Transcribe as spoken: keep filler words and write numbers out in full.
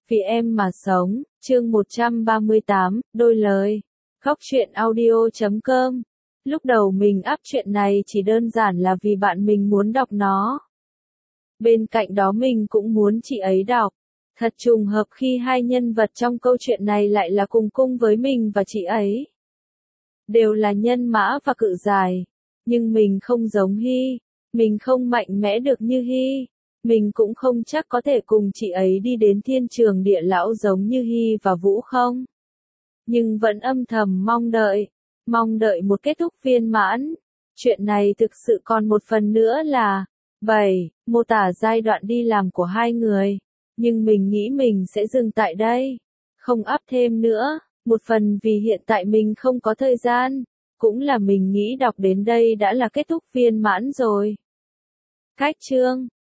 Vì em mà sống, chương một trăm ba mươi tám, đôi lời. Góc truyện audio chấm com. Lúc đầu mình up chuyện này chỉ đơn giản là vì bạn mình muốn đọc nó. Bên cạnh đó mình cũng muốn chị ấy đọc. Thật trùng hợp khi hai nhân vật trong câu chuyện này lại là cùng cung với mình và chị ấy. Đều là nhân mã và cự giải. Nhưng mình không giống Hy. Mình không mạnh mẽ được như Hy. Mình cũng không chắc có thể cùng chị ấy đi đến thiên trường địa lão giống như Hy và Vũ không. Nhưng vẫn âm thầm mong đợi. Mong đợi một kết thúc viên mãn. Chuyện này thực sự còn một phần nữa là bảy. Mô tả giai đoạn đi làm của hai người. Nhưng mình nghĩ mình sẽ dừng tại đây. Không up thêm nữa. Một phần vì hiện tại mình không có thời gian. Cũng là mình nghĩ đọc đến đây đã là kết thúc viên mãn rồi. Cách chương